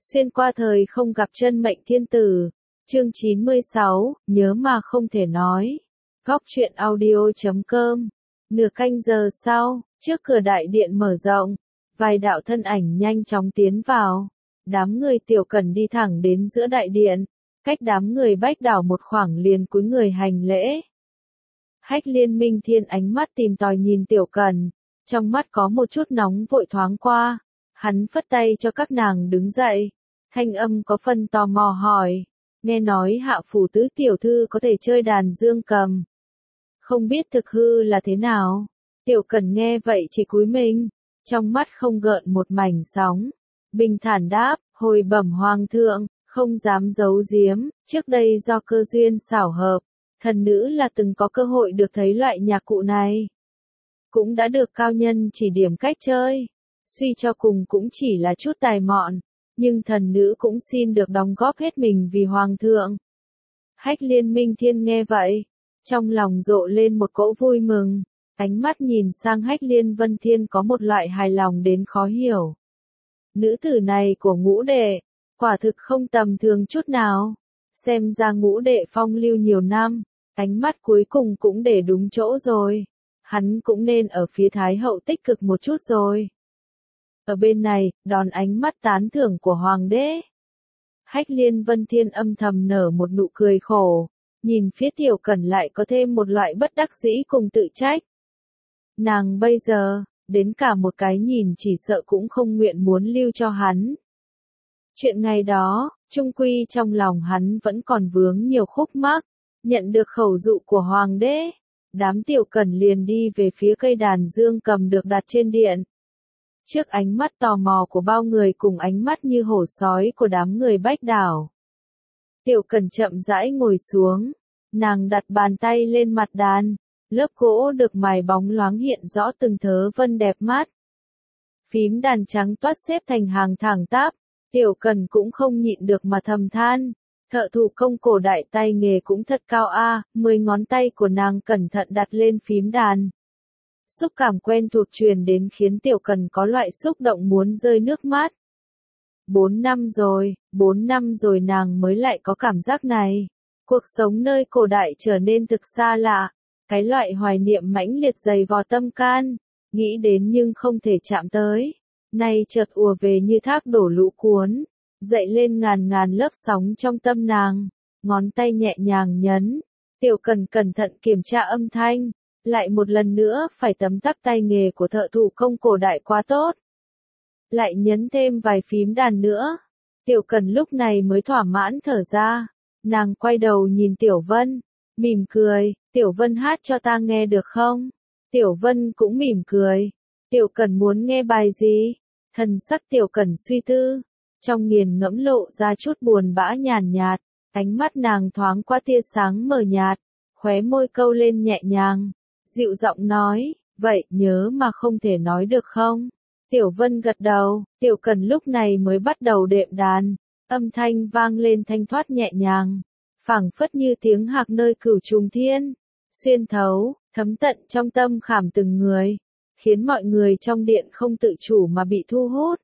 Xuyên qua thời không gặp chân mệnh thiên tử. Chương 96, nhớ mà không thể nói. Góc truyện audio.com. Nửa canh giờ sau, trước cửa đại điện mở rộng, vài đạo thân ảnh nhanh chóng tiến vào. Đám người Tiểu Cẩn đi thẳng đến giữa đại điện, cách đám người Bách Đảo một khoảng liền cúi người hành lễ. Hách Liên Minh Thiên ánh mắt tìm tòi nhìn Tiểu Cẩn, trong mắt có một chút nóng vội thoáng qua. Hắn phất tay cho các nàng đứng dậy, thanh âm có phần tò mò hỏi, nghe nói Hạ phủ tứ tiểu thư có thể chơi đàn dương cầm. Không biết thực hư là thế nào? Tiểu Cẩn nghe vậy chỉ cúi mình, trong mắt không gợn một mảnh sóng. Bình thản đáp, hồi bẩm hoàng thượng, không dám giấu giếm, trước đây do cơ duyên xảo hợp, thần nữ là từng có cơ hội được thấy loại nhạc cụ này. Cũng đã được cao nhân chỉ điểm cách chơi, suy cho cùng cũng chỉ là chút tài mọn, nhưng thần nữ cũng xin được đóng góp hết mình vì hoàng thượng. Hách Liên Minh Thiên nghe vậy, trong lòng rộ lên một cỗ vui mừng, ánh mắt nhìn sang Hách Liên Vân Thiên có một loại hài lòng đến khó hiểu. Nữ tử này của ngũ đệ, quả thực không tầm thường chút nào, xem ra ngũ đệ phong lưu nhiều năm, ánh mắt cuối cùng cũng để đúng chỗ rồi, hắn cũng nên ở phía Thái hậu tích cực một chút rồi. Ở bên này, đón ánh mắt tán thưởng của hoàng đế. Hách Liên Vân Thiên âm thầm nở một nụ cười khổ, nhìn phía Tiểu Cẩn lại có thêm một loại bất đắc dĩ cùng tự trách. Nàng bây giờ, đến cả một cái nhìn chỉ sợ cũng không nguyện muốn lưu cho hắn. Chuyện ngày đó, chung quy trong lòng hắn vẫn còn vướng nhiều khúc mắc, nhận được khẩu dụ của hoàng đế, đám Tiểu Cẩn liền đi về phía cây đàn dương cầm được đặt trên điện. Trước ánh mắt tò mò của bao người cùng ánh mắt như hổ sói của đám người Bách Đảo. Tiểu Cẩn chậm rãi ngồi xuống, nàng đặt bàn tay lên mặt đàn, lớp gỗ được mài bóng loáng hiện rõ từng thớ vân đẹp mắt. Phím đàn trắng toát xếp thành hàng thẳng tắp, Tiểu Cẩn cũng không nhịn được mà thầm than, thợ thủ công cổ đại tay nghề cũng thật cao a, 10 ngón tay của nàng cẩn thận đặt lên phím đàn. Xúc cảm quen thuộc truyền đến khiến Tiểu Cẩn có loại xúc động muốn rơi nước mắt. 4 năm rồi nàng mới lại có cảm giác này. Cuộc sống nơi cổ đại trở nên thực xa lạ, cái loại hoài niệm mãnh liệt dày vò tâm can, nghĩ đến nhưng không thể chạm tới. Nay chợt ùa về như thác đổ lũ cuốn, dậy lên ngàn ngàn lớp sóng trong tâm nàng, ngón tay nhẹ nhàng nhấn, Tiểu Cẩn cẩn thận kiểm tra âm thanh. Lại một lần nữa phải tấm tắc tay nghề của thợ thủ công cổ đại quá tốt. Lại nhấn thêm vài phím đàn nữa. Tiểu Cẩn lúc này mới thỏa mãn thở ra. Nàng quay đầu nhìn Tiểu Vân, mỉm cười, Tiểu Vân hát cho ta nghe được không? Tiểu Vân cũng mỉm cười. Tiểu Cẩn muốn nghe bài gì? Thần sắc Tiểu Cẩn suy tư, trong nghiền ngẫm lộ ra chút buồn bã nhàn nhạt, ánh mắt nàng thoáng qua tia sáng mờ nhạt, khóe môi câu lên nhẹ nhàng. Dịu giọng nói, vậy nhớ mà không thể nói được không? Tiểu Vân gật đầu, Tiểu Cẩn lúc này mới bắt đầu đệm đàn, âm thanh vang lên thanh thoát nhẹ nhàng, phảng phất như tiếng hạc nơi cửu trùng thiên, xuyên thấu, thấm tận trong tâm khảm từng người, khiến mọi người trong điện không tự chủ mà bị thu hút.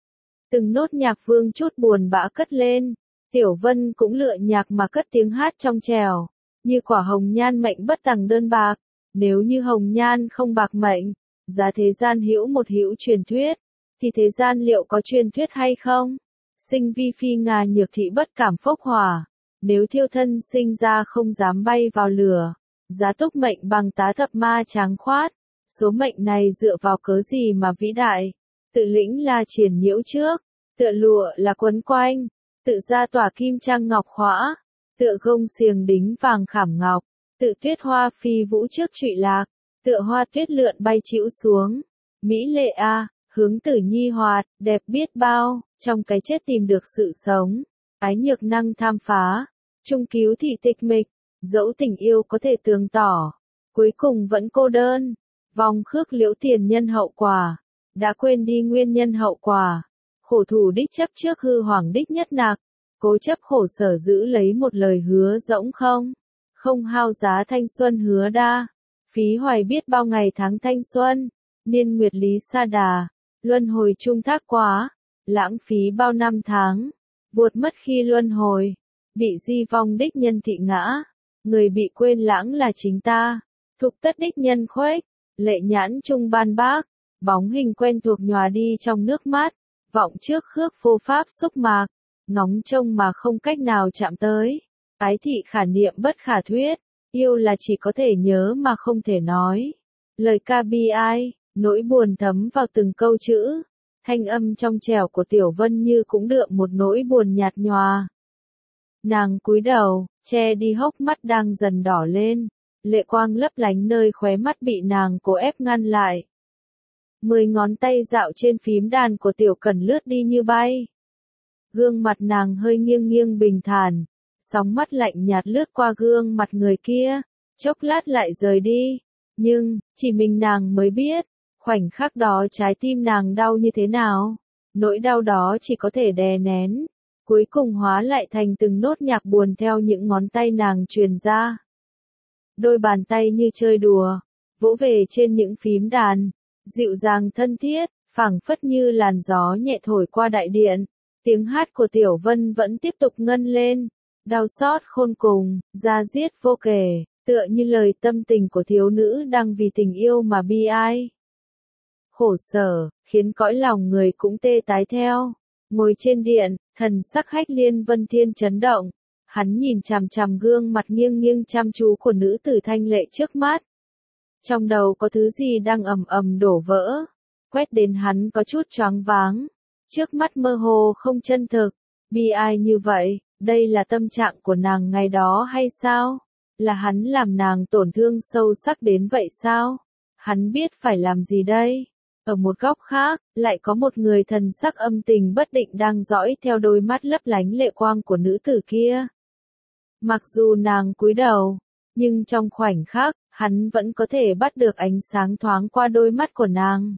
Từng nốt nhạc vương chút buồn bã cất lên, Tiểu Vân cũng lựa nhạc mà cất tiếng hát trong trẻo, như quả hồng nhan mệnh bất tằng đơn bạc. Nếu như hồng nhan không bạc mệnh, giá thế gian hữu một hữu truyền thuyết, thì thế gian liệu có truyền thuyết hay không? Sinh vi phi ngà nhược thị bất cảm phốc hỏa, nếu thiêu thân sinh ra không dám bay vào lửa, giá túc mệnh bằng tá thập ma tráng khoát, số mệnh này dựa vào cớ gì mà vĩ đại? Tự lĩnh là triển nhiễu trước, tựa lụa là quấn quanh, tự ra tỏa kim trang ngọc khỏa, tựa gông xiềng đính vàng khảm ngọc. Tự tuyết hoa phi vũ trước trụy lạc, tựa hoa tuyết lượn bay chĩu xuống. Mỹ lệ a, hướng tử nhi hoạt, đẹp biết bao, trong cái chết tìm được sự sống. Ái nhược năng tham phá, trung cứu thị tịch mịch, dẫu tình yêu có thể tường tỏ, cuối cùng vẫn cô đơn. Vòng khước liễu tiền nhân hậu quả, đã quên đi nguyên nhân hậu quả. Khổ thủ đích chấp trước hư hoàng đích nhất nạc, cố chấp khổ sở giữ lấy một lời hứa rỗng không. Không hao giá thanh xuân hứa đa, phí hoài biết bao ngày tháng thanh xuân, niên nguyệt lý sa đà, luân hồi chung thác quá, lãng phí bao năm tháng, vuột mất khi luân hồi, bị di vong đích nhân thị ngã, người bị quên lãng là chính ta, thục tất đích nhân khuếch, lệ nhãn trung ban bác, bóng hình quen thuộc nhòa đi trong nước mắt, vọng trước khước vô pháp xúc mạc, ngóng trông mà không cách nào chạm tới, ái thị khả niệm bất khả thuyết, yêu là chỉ có thể nhớ mà không thể nói. Lời ca bi ai, nỗi buồn thấm vào từng câu chữ, thanh âm trong trẻo của Tiểu Vân như cũng đượm một nỗi buồn nhạt nhòa. Nàng cúi đầu, che đi hốc mắt đang dần đỏ lên, lệ quang lấp lánh nơi khóe mắt bị nàng cố ép ngăn lại. 10 ngón tay dạo trên phím đàn của Tiểu Cẩn lướt đi như bay. Gương mặt nàng hơi nghiêng nghiêng bình thản, sóng mắt lạnh nhạt lướt qua gương mặt người kia, chốc lát lại rời đi. Nhưng, chỉ mình nàng mới biết, khoảnh khắc đó trái tim nàng đau như thế nào. Nỗi đau đó chỉ có thể đè nén, cuối cùng hóa lại thành từng nốt nhạc buồn theo những ngón tay nàng truyền ra. Đôi bàn tay như chơi đùa, vỗ về trên những phím đàn, dịu dàng thân thiết, phảng phất như làn gió nhẹ thổi qua đại điện. Tiếng hát của Tiểu Vân vẫn tiếp tục ngân lên, đau xót khôn cùng, da diết vô kể, tựa như lời tâm tình của thiếu nữ đang vì tình yêu mà bi ai. Khổ sở, khiến cõi lòng người cũng tê tái theo. Ngồi trên điện, thần sắc Hách Liên Vân Thiên chấn động. Hắn nhìn chằm chằm gương mặt nghiêng nghiêng chăm chú của nữ tử thanh lệ trước mắt. Trong đầu có thứ gì đang ầm ầm đổ vỡ. Quét đến hắn có chút choáng váng. Trước mắt mơ hồ không chân thực. Bi ai như vậy, đây là tâm trạng của nàng ngày đó hay sao? Là hắn làm nàng tổn thương sâu sắc đến vậy sao? Hắn biết phải làm gì đây? Ở một góc khác, lại có một người thần sắc âm tình bất định đang dõi theo đôi mắt lấp lánh lệ quang của nữ tử kia. Mặc dù nàng cúi đầu, nhưng trong khoảnh khắc, hắn vẫn có thể bắt được ánh sáng thoáng qua đôi mắt của nàng.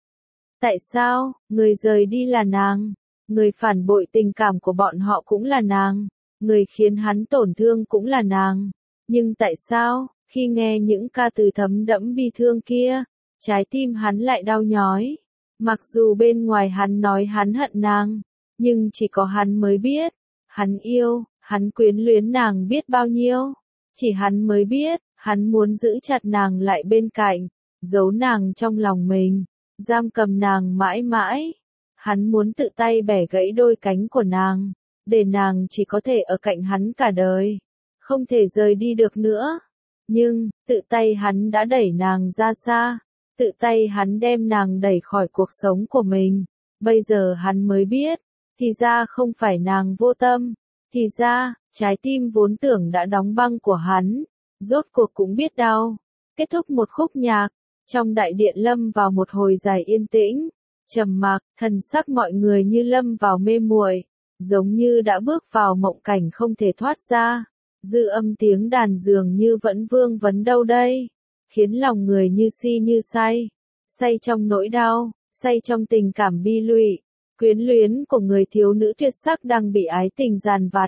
Tại sao, người rời đi là nàng? Người phản bội tình cảm của bọn họ cũng là nàng. Người khiến hắn tổn thương cũng là nàng. Nhưng tại sao, khi nghe những ca từ thấm đẫm bi thương kia, trái tim hắn lại đau nhói. Mặc dù bên ngoài hắn nói hắn hận nàng, nhưng chỉ có hắn mới biết. Hắn yêu, hắn quyến luyến nàng biết bao nhiêu. Chỉ hắn mới biết, hắn muốn giữ chặt nàng lại bên cạnh, giấu nàng trong lòng mình, giam cầm nàng mãi mãi. Hắn muốn tự tay bẻ gãy đôi cánh của nàng, để nàng chỉ có thể ở cạnh hắn cả đời, không thể rời đi được nữa. Nhưng, tự tay hắn đã đẩy nàng ra xa, tự tay hắn đem nàng đẩy khỏi cuộc sống của mình. Bây giờ hắn mới biết, thì ra không phải nàng vô tâm, thì ra, trái tim vốn tưởng đã đóng băng của hắn, rốt cuộc cũng biết đau. Kết thúc một khúc nhạc, trong đại điện lâm vào một hồi dài yên tĩnh, trầm mặc, thần sắc mọi người như lâm vào mê muội, giống như đã bước vào mộng cảnh không thể thoát ra. Dư âm tiếng đàn dường như vẫn vương vấn đâu đây, khiến lòng người như si như say, say trong nỗi đau, say trong tình cảm bi lụy, quyến luyến của người thiếu nữ tuyệt sắc đang bị ái tình giàn vặt.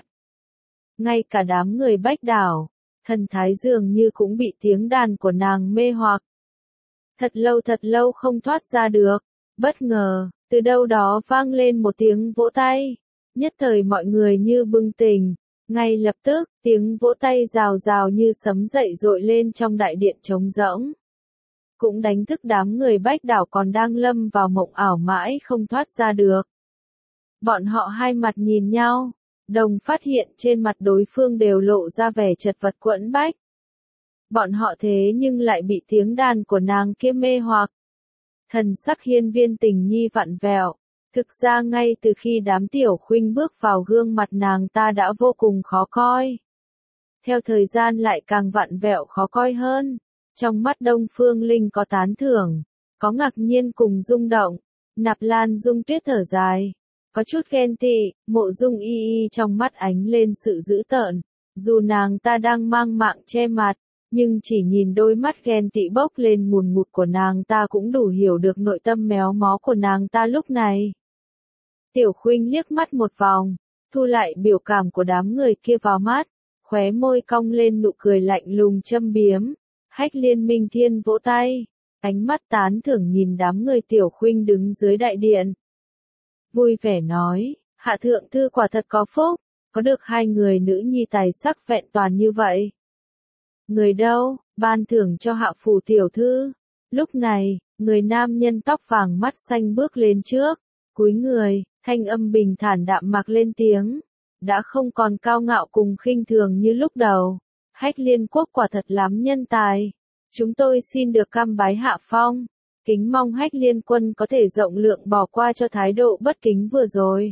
Ngay cả đám người Bách Đảo, thần thái dường như cũng bị tiếng đàn của nàng mê hoặc. Thật lâu không thoát ra được, bất ngờ, từ đâu đó vang lên một tiếng vỗ tay, nhất thời mọi người như bừng tỉnh. Ngay lập tức, tiếng vỗ tay rào rào như sấm dậy dội lên trong đại điện trống rỗng. Cũng đánh thức đám người Bách Đảo còn đang lâm vào mộng ảo mãi không thoát ra được. Bọn họ hai mặt nhìn nhau, đồng phát hiện trên mặt đối phương đều lộ ra vẻ chật vật quẫn bách. Bọn họ thế nhưng lại bị tiếng đàn của nàng kia mê hoặc. Thần sắc Hiên Viên Tình Nhi vặn vẹo. Thực ra ngay từ khi đám tiểu khuynh bước vào gương mặt nàng ta đã vô cùng khó coi. Theo thời gian lại càng vặn vẹo khó coi hơn. Trong mắt Đông Phương Linh có tán thưởng, có ngạc nhiên cùng rung động. Nạp Lan Dung Tuyết thở dài, có chút ghen tị, Mộ Dung Y Y trong mắt ánh lên sự dữ tợn. Dù nàng ta đang mang mạng che mặt, nhưng chỉ nhìn đôi mắt ghen tị bốc lên ngùn ngụt của nàng ta cũng đủ hiểu được nội tâm méo mó của nàng ta lúc này. Tiểu Khuynh liếc mắt một vòng, thu lại biểu cảm của đám người kia vào mắt, khóe môi cong lên nụ cười lạnh lùng châm biếm. Hách Liên Minh Thiên vỗ tay, ánh mắt tán thưởng nhìn đám người Tiểu Khuynh đứng dưới đại điện. vui vẻ nói, hạ thượng thư quả thật có phúc, có được hai người nữ nhi tài sắc vẹn toàn như vậy. Người đâu, ban thưởng cho hạ phủ tiểu thư. Lúc này, người nam nhân tóc vàng mắt xanh bước lên trước, cúi người, thanh âm bình thản đạm mạc lên tiếng. Đã không còn cao ngạo cùng khinh thường như lúc đầu. Hách Liên Quốc quả thật lắm nhân tài. Chúng tôi xin được cam bái hạ phong. Kính mong Hách Liên Quân có thể rộng lượng bỏ qua cho thái độ bất kính vừa rồi.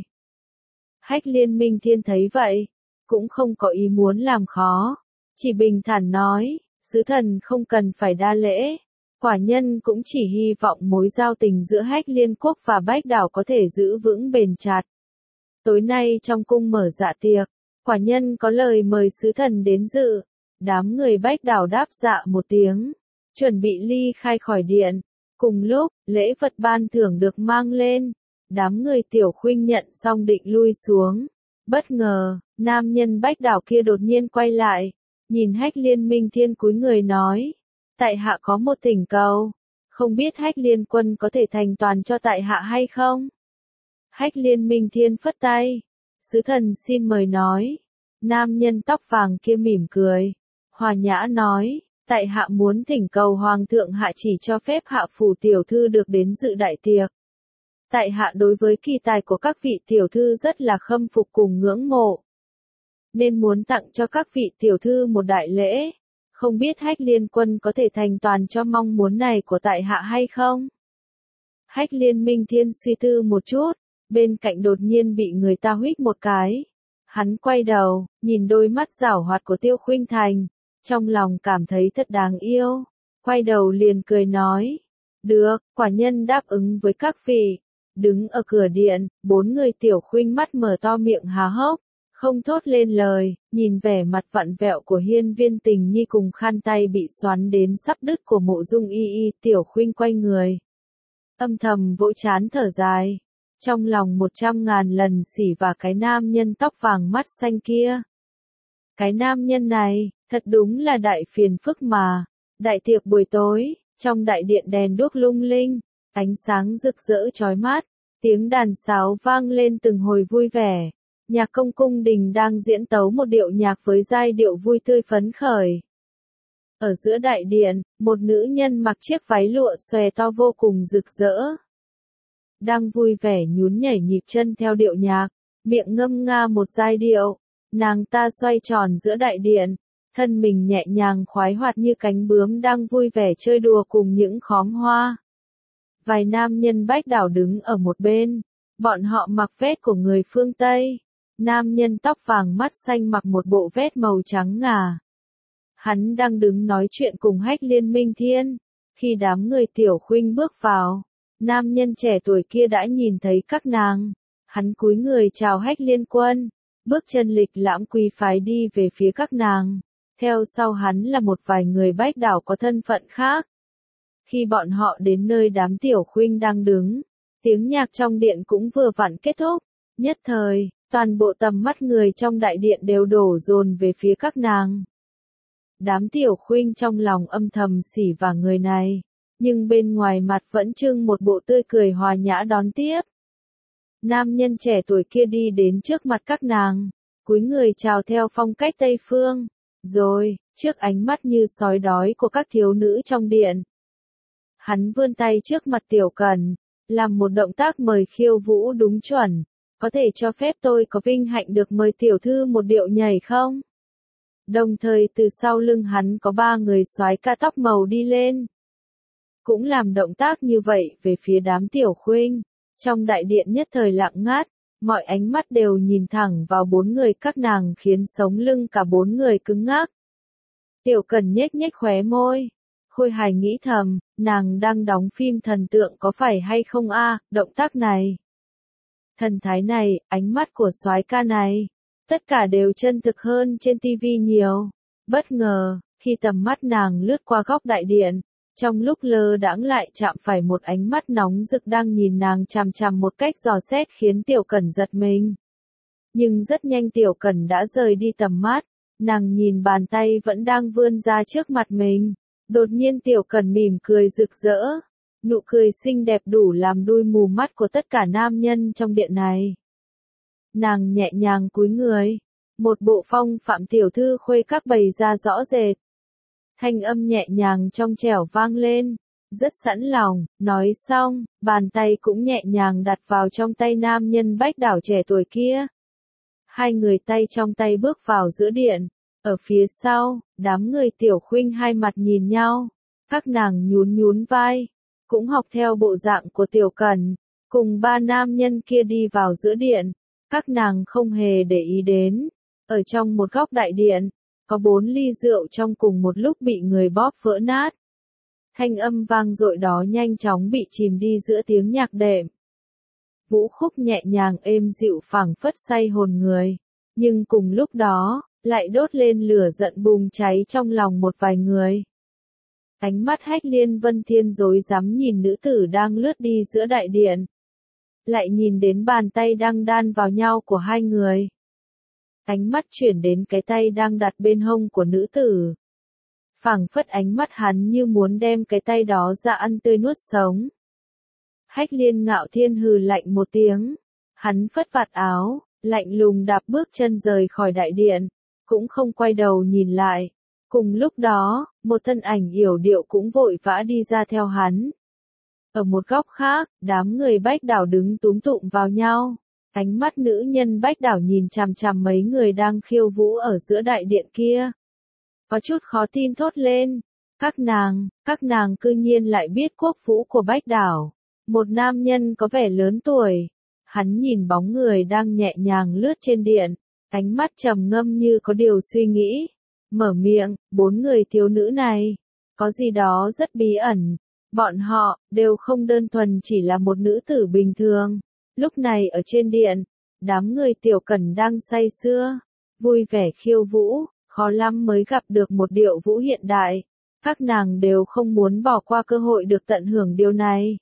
Hách Liên Minh Thiên thấy vậy, cũng không có ý muốn làm khó. Chỉ bình thản nói, sứ thần không cần phải đa lễ. Quả nhân cũng chỉ hy vọng mối giao tình giữa Hách Liên Quốc và Bách Đảo có thể giữ vững bền chặt. Tối nay trong cung mở dạ tiệc, quả nhân có lời mời sứ thần đến dự. Đám người Bách Đảo đáp dạ một tiếng, chuẩn bị ly khai khỏi điện. Cùng lúc, lễ vật ban thưởng được mang lên. Đám người Tiểu Khuynh nhận xong định lui xuống. Bất ngờ, nam nhân Bách Đảo kia đột nhiên quay lại, nhìn Hách Liên Minh Thiên cúi người nói, tại hạ có một thỉnh cầu, không biết Hách Liên Quân có thể thành toàn cho tại hạ hay không? Hách Liên Minh Thiên phất tay, sứ thần xin mời nói. Nam nhân tóc vàng kia mỉm cười, hòa nhã nói, tại hạ muốn thỉnh cầu hoàng thượng hạ chỉ cho phép hạ phủ tiểu thư được đến dự đại tiệc. Tại hạ đối với kỳ tài của các vị tiểu thư rất là khâm phục cùng ngưỡng mộ, nên muốn tặng cho các vị tiểu thư một đại lễ. Không biết Hách Liên Quân có thể thành toàn cho mong muốn này của tại hạ hay không? Hách Liên Minh Thiên suy tư một chút, bên cạnh đột nhiên bị người ta huých một cái. Hắn quay đầu, nhìn đôi mắt giảo hoạt của Tiêu Khuynh Thành, trong lòng cảm thấy thật đáng yêu. Quay đầu liền cười nói, được, quả nhân đáp ứng với các vị. Đứng ở cửa điện, bốn người Tiểu Khuynh mắt mở to miệng há hốc, không thốt lên lời, nhìn vẻ mặt vặn vẹo của Hiên Viên Tình Nhi cùng khăn tay bị xoắn đến sắp đứt của Mộ Dung Y Y. Tiểu Khuynh quay người, âm thầm vỗ trán thở dài, trong lòng 100.000 lần xỉ vả cái nam nhân tóc vàng mắt xanh kia. Cái nam nhân này, thật đúng là đại phiền phức mà. Đại tiệc buổi tối, trong đại điện đèn đuốc lung linh, ánh sáng rực rỡ chói mắt, tiếng đàn sáo vang lên từng hồi vui vẻ. Nhạc công cung đình đang diễn tấu một điệu nhạc với giai điệu vui tươi phấn khởi. Ở giữa đại điện, một nữ nhân mặc chiếc váy lụa xòe to vô cùng rực rỡ, đang vui vẻ nhún nhảy nhịp chân theo điệu nhạc, miệng ngâm nga một giai điệu. Nàng ta xoay tròn giữa đại điện, thân mình nhẹ nhàng khoái hoạt như cánh bướm đang vui vẻ chơi đùa cùng những khóm hoa. Vài nam nhân Bách Đảo đứng ở một bên, bọn họ mặc vest của người phương Tây. Nam nhân tóc vàng mắt xanh mặc một bộ vest màu trắng ngà. Hắn đang đứng nói chuyện cùng Hách Liên Minh Thiên. Khi đám người Tiểu Khuynh bước vào, nam nhân trẻ tuổi kia đã nhìn thấy các nàng. Hắn cúi người chào Hách Liên Quân, bước chân lịch lãm quý phái đi về phía các nàng. Theo sau hắn là một vài người Bách Đảo có thân phận khác. Khi bọn họ đến nơi đám Tiểu Khuynh đang đứng, tiếng nhạc trong điện cũng vừa vặn kết thúc. Nhất thời, toàn bộ tầm mắt người trong đại điện đều đổ dồn về phía các nàng. Đám Tiểu Khuynh trong lòng âm thầm xỉ vả người này, nhưng bên ngoài mặt vẫn trưng một bộ tươi cười hòa nhã đón tiếp. Nam nhân trẻ tuổi kia đi đến trước mặt các nàng, cúi người chào theo phong cách Tây Phương, rồi, trước ánh mắt như sói đói của các thiếu nữ trong điện, hắn vươn tay trước mặt Tiểu Cẩn, làm một động tác mời khiêu vũ đúng chuẩn. Có thể cho phép tôi có vinh hạnh được mời tiểu thư một điệu nhảy không? Đồng thời từ sau lưng hắn có 3 người soái ca tóc màu đi lên, cũng làm động tác như vậy về phía đám Tiểu Khuynh. Trong đại điện nhất thời lặng ngắt, mọi ánh mắt đều nhìn thẳng vào 4 người các nàng khiến sống lưng cả 4 người cứng ngắc. Tiểu Cẩn nhếch nhếch khóe môi, khôi hài nghĩ thầm, nàng đang đóng phim thần tượng có phải hay không a? Động tác này, thần thái này, ánh mắt của soái ca này, tất cả đều chân thực hơn trên tivi nhiều. Bất ngờ, khi tầm mắt nàng lướt qua góc đại điện, trong lúc lơ đãng lại chạm phải một ánh mắt nóng rực đang nhìn nàng chằm chằm một cách dò xét khiến Tiểu Cẩn giật mình. Nhưng rất nhanh Tiểu Cẩn đã rời đi tầm mắt, nàng nhìn bàn tay vẫn đang vươn ra trước mặt mình. Đột nhiên Tiểu Cẩn mỉm cười rực rỡ, Nụ cười xinh đẹp đủ làm đuôi mù mắt của tất cả nam nhân trong điện này. Nàng nhẹ nhàng cúi người, một bộ phong phạm tiểu thư khuê các bày ra rõ rệt. Thanh âm nhẹ nhàng trong trẻo vang lên, rất sẵn lòng, nói xong, bàn tay cũng nhẹ nhàng đặt vào trong tay nam nhân Bách Đảo trẻ tuổi kia. Hai người tay trong tay bước vào giữa điện, ở phía sau, đám người Tiểu Khuynh hai mặt nhìn nhau, các nàng nhún nhún vai, cũng học theo bộ dạng của Tiểu Cẩn, cùng ba nam nhân kia đi vào giữa điện, các nàng không hề để ý đến, ở trong một góc đại điện, có 4 ly rượu trong cùng một lúc bị người bóp vỡ nát. Thanh âm vang dội đó nhanh chóng bị chìm đi giữa tiếng nhạc đệm. Vũ khúc nhẹ nhàng êm dịu phảng phất say hồn người, nhưng cùng lúc đó, lại đốt lên lửa giận bùng cháy trong lòng một vài người. Ánh mắt Hách Liên Vân Thiên rối rắm nhìn nữ tử đang lướt đi giữa đại điện. Lại nhìn đến bàn tay đang đan vào nhau của hai người. Ánh mắt chuyển đến cái tay đang đặt bên hông của nữ tử. Phảng phất ánh mắt hắn như muốn đem cái tay đó ra ăn tươi nuốt sống. Hách Liên Ngạo Thiên hừ lạnh một tiếng. Hắn phất vạt áo, lạnh lùng đạp bước chân rời khỏi đại điện, cũng không quay đầu nhìn lại. Cùng lúc đó, một thân ảnh yểu điệu cũng vội vã đi ra theo hắn. Ở một góc khác, đám người Bách Đảo đứng túm tụm vào nhau. Ánh mắt nữ nhân Bách Đảo nhìn chằm chằm mấy người đang khiêu vũ ở giữa đại điện kia. Có chút khó tin thốt lên. Các nàng cư nhiên lại biết quốc vũ của Bách Đảo. Một nam nhân có vẻ lớn tuổi. Hắn nhìn bóng người đang nhẹ nhàng lướt trên điện. Ánh mắt trầm ngâm như có điều suy nghĩ. Mở miệng, 4 người thiếu nữ này. Có gì đó rất bí ẩn. Bọn họ, đều không đơn thuần chỉ là một nữ tử bình thường. Lúc này ở trên điện, đám người Tiểu Cẩn đang say sưa, vui vẻ khiêu vũ, khó lắm mới gặp được một điệu vũ hiện đại. Các nàng đều không muốn bỏ qua cơ hội được tận hưởng điều này.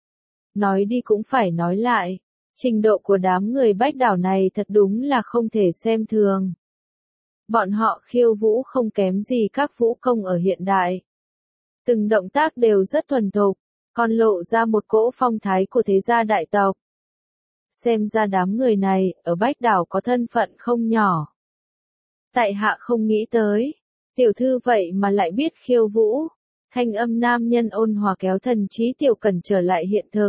Nói đi cũng phải nói lại, trình độ của đám người Bách Đảo này thật đúng là không thể xem thường. Bọn họ khiêu vũ không kém gì các vũ công ở hiện đại. Từng động tác đều rất thuần thục, còn lộ ra một cỗ phong thái của thế gia đại tộc. Xem ra đám người này, ở Bách Đảo có thân phận không nhỏ. Tại hạ không nghĩ tới, tiểu thư vậy mà lại biết khiêu vũ. Thanh âm nam nhân ôn hòa kéo thần trí Tiểu Cẩn trở lại hiện thực.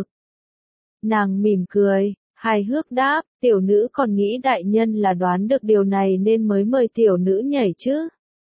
Nàng mỉm cười, hài hước đáp, tiểu nữ còn nghĩ đại nhân là đoán được điều này nên mới mời tiểu nữ nhảy chứ.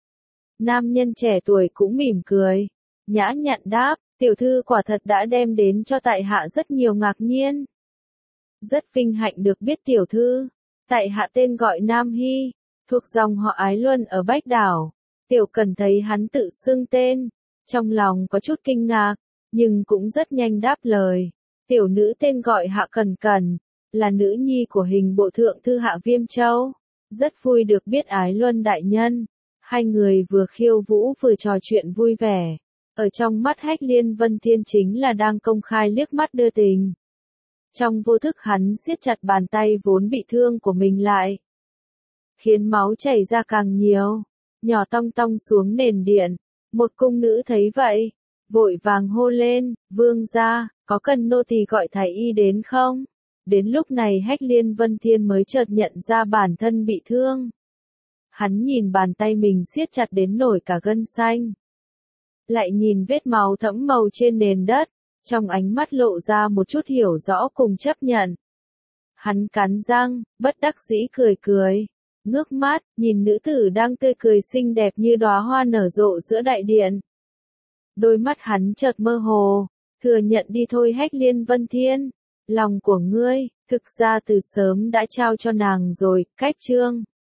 Nam nhân trẻ tuổi cũng mỉm cười, nhã nhặn đáp, tiểu thư quả thật đã đem đến cho tại hạ rất nhiều ngạc nhiên. Rất vinh hạnh được biết tiểu thư, tại hạ tên gọi Nam Hy, thuộc dòng họ Ái Luân ở Bách Đảo. Tiểu Cẩn thấy hắn tự xưng tên, trong lòng có chút kinh ngạc, nhưng cũng rất nhanh đáp lời. Tiểu nữ tên gọi Hạ Cẩn Cẩn, là nữ nhi của hình bộ thượng thư Hạ Viêm Châu. Rất vui được biết Ái Luân đại nhân. Hai người vừa khiêu vũ vừa trò chuyện vui vẻ. Ở trong mắt Hách Liên Vân Thiên chính là đang công khai liếc mắt đưa tình. Trong vô thức hắn siết chặt bàn tay vốn bị thương của mình lại, khiến máu chảy ra càng nhiều, nhỏ tong tong xuống nền điện. Một cung nữ thấy vậy, vội vàng hô lên, vương gia, có cần nô tỳ gọi thái y đến không? Đến lúc này Hách Liên Vân Thiên mới chợt nhận ra bản thân bị thương. Hắn nhìn bàn tay mình siết chặt đến nổi cả gân xanh. Lại nhìn vết máu thẫm màu trên nền đất, trong ánh mắt lộ ra một chút hiểu rõ cùng chấp nhận. Hắn cắn răng, bất đắc dĩ cười cười, ngước mắt, nhìn nữ tử đang tươi cười xinh đẹp như đóa hoa nở rộ giữa đại điện. Đôi mắt hắn chợt mơ hồ, thừa nhận đi thôi Hách Liên Vân Thiên, lòng của ngươi, thực ra từ sớm đã trao cho nàng rồi, cách chương.